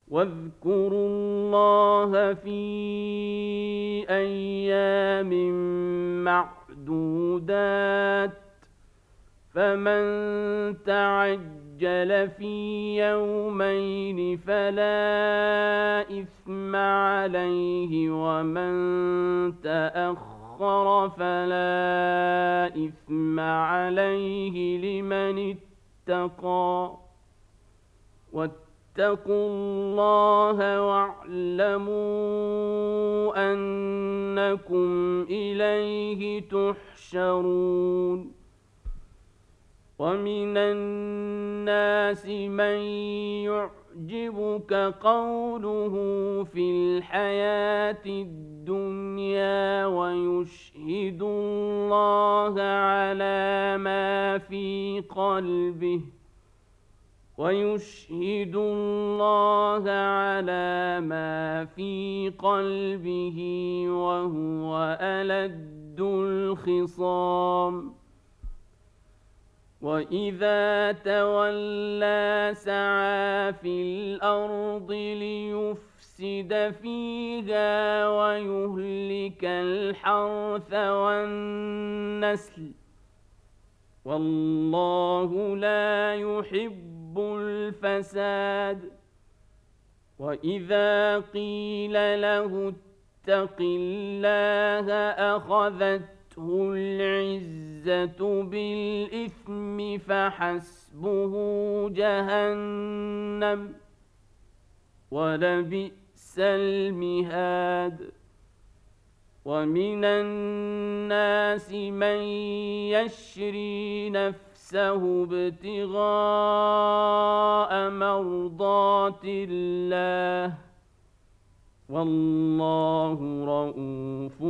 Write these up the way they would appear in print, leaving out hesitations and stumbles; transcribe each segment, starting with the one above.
واذكروا الله في أيام معدودات فمن تعجل في يومين فلا إثم عليه ومن تأخر فلا إثم عليه لمن اتقى واتقوا الله واعلموا أنكم إليه تحشرون ومن الناس من يعجبك قوله في الحياة الدنيا ويشهد الله على ما في قلبه وهو ألد الخصام وإذا تولى سعى في الأرض ليفسد فيها ويهلك الحرث والنسل والله لا يحب الفساد وإذا قيل له اتق الله أخذته العزة بالإثم فحسبه جهنم ولبئس المهاد ومن الناس من يشري نفسه ابتغاء مرضات الله والله رؤوف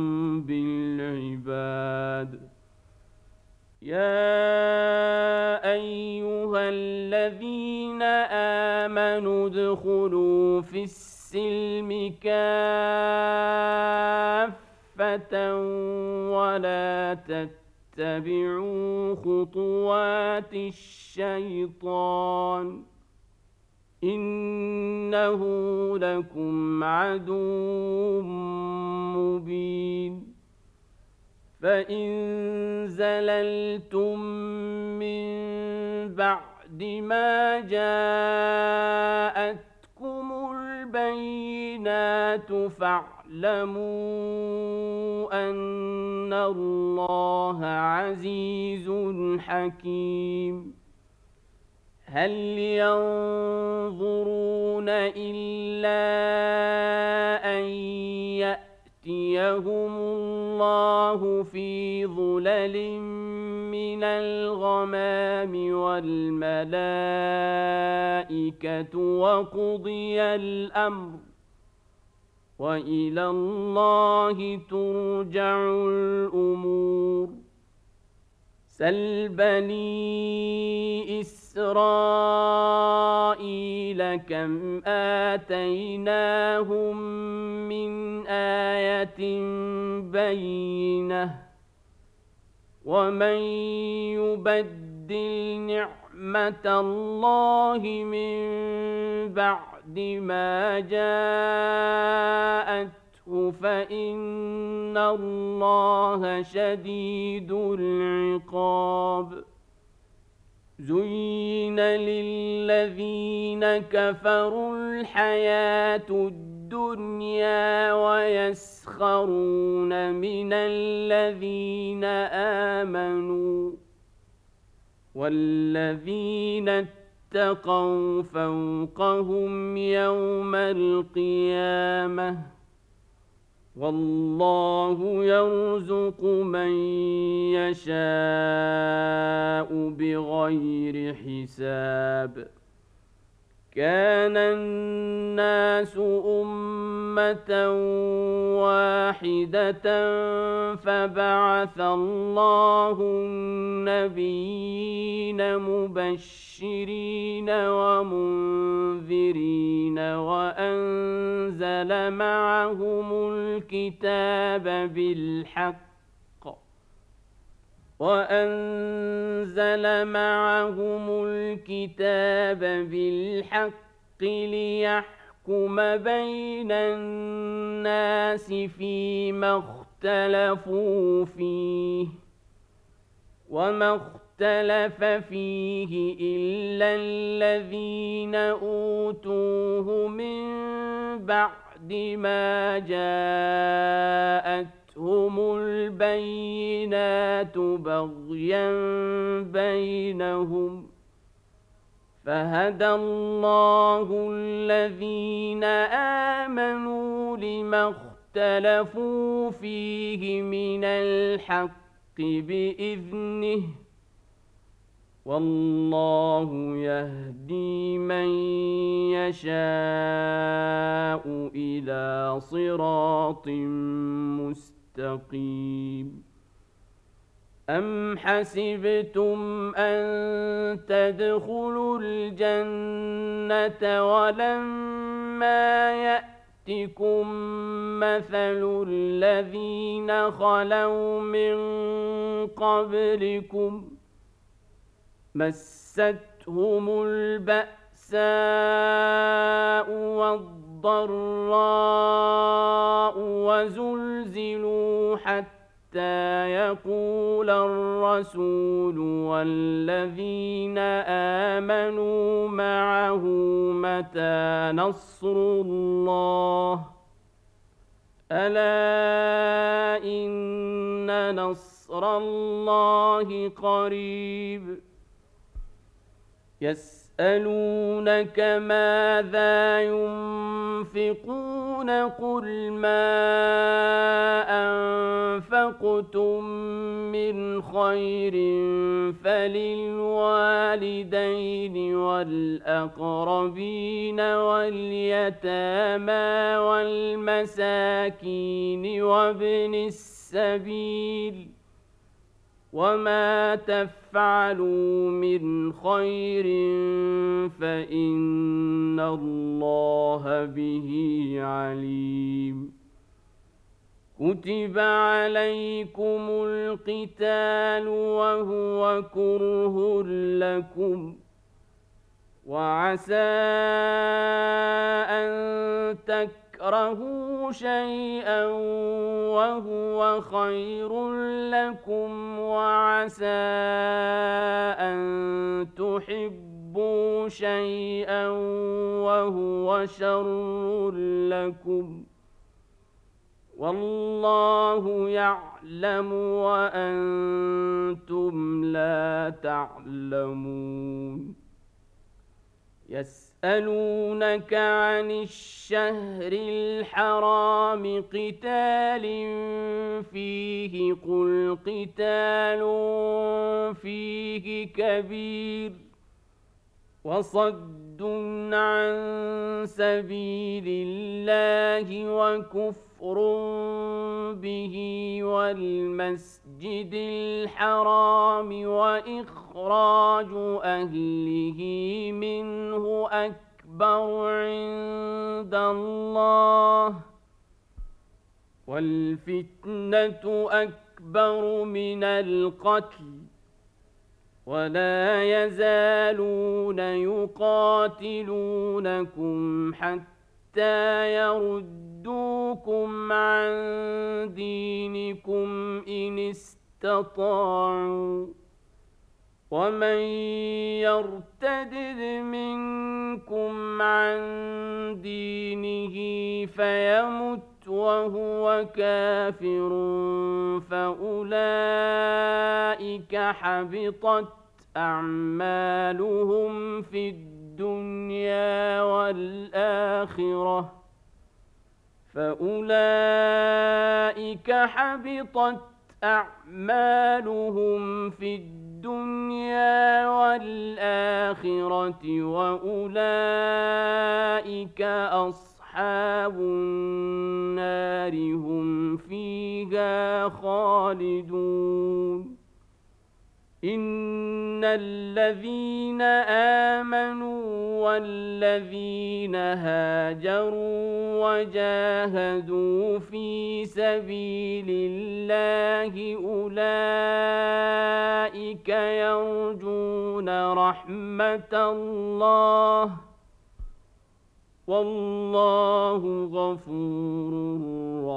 بالعباد يا أيها الذين آمنوا ادخلوا في السلم كافة ولا تتبعوا خطوات الشيطان إنه لكم عدو مبين فإن زللتم من بعد ما جاءتكم البينات فاعلموا أن الله عزيز حكيم هل ينظرون إلا أن يأتيهم الله في ظلل من الغمام والملائكة وقضي الأمر وإلى الله ترجع الأمور سل بني إسرائيل كم آتيناهم من آية بينة ومن يبدل نعمة الله من بعد ما جاءته فإن الله شديد العقاب زين للذين كفروا الحياة الدنيا ويسخرون من الذين آمنوا والذين اتقوا فوقهم يوم القيامة والله يرزق من يشاء بغير حساب كان الناس أمة واحدة فبعث الله النبيين مبشرين ومنذرين وأنزل معهم الكتاب بالحق ليحكم بين الناس فيما اختلفوا فيه وما اختلف فيه إلا الذين أوتوه من بعد ما جاءتهم البينات بغيا بينهم فهدى الله الذين آمنوا لما اختلفوا فيه من الحق بإذنه والله يهدي من يشاء إلى صراط مستقيم أم حسبتم أن تدخلوا الجنة ولما يأتكم مثل الذين خلوا من قبلكم مستهم البأساء والضراء وزلزلوا حتى يقول الرسول والذين آمنوا معه متى نصر الله ألا إن نصر الله قريب يسألونك ماذا ينفقون قل ما أنفقتم من خير فللوالدين والأقربين واليتامى والمساكين وابن السبيل وما تفعلوا من خير فإن الله به عليم كتب عليكم القتال وهو كره لكم وعسى أن تكرهوا شيئا وهو خير لكم وعسى أن تحبوا شيئا وهو شر لكم والله يعلم وأنتم لا تعلمون يسألونك عن الشهر الحرام قتال فيه قل قتال فيه كبير وصد عن سبيل الله وكفر به والمسجد الحرام وإخراج أهله منه أكبر عند الله والفتنة أكبر من القتل ولا يزالون يقاتلونكم حتى يردوكم عن دينكم إن استطاعوا ومن يرتدد منكم عن دينه فيمت وهو كافر فأولئك حبطت أعمالهم في الدنيا والآخرة وأولئك أصحاب النار هم فيها خالدون إن الذين آمنوا والذين هاجروا وجاهدوا في سبيل الله أولئك يرجون رحمة الله والله غفور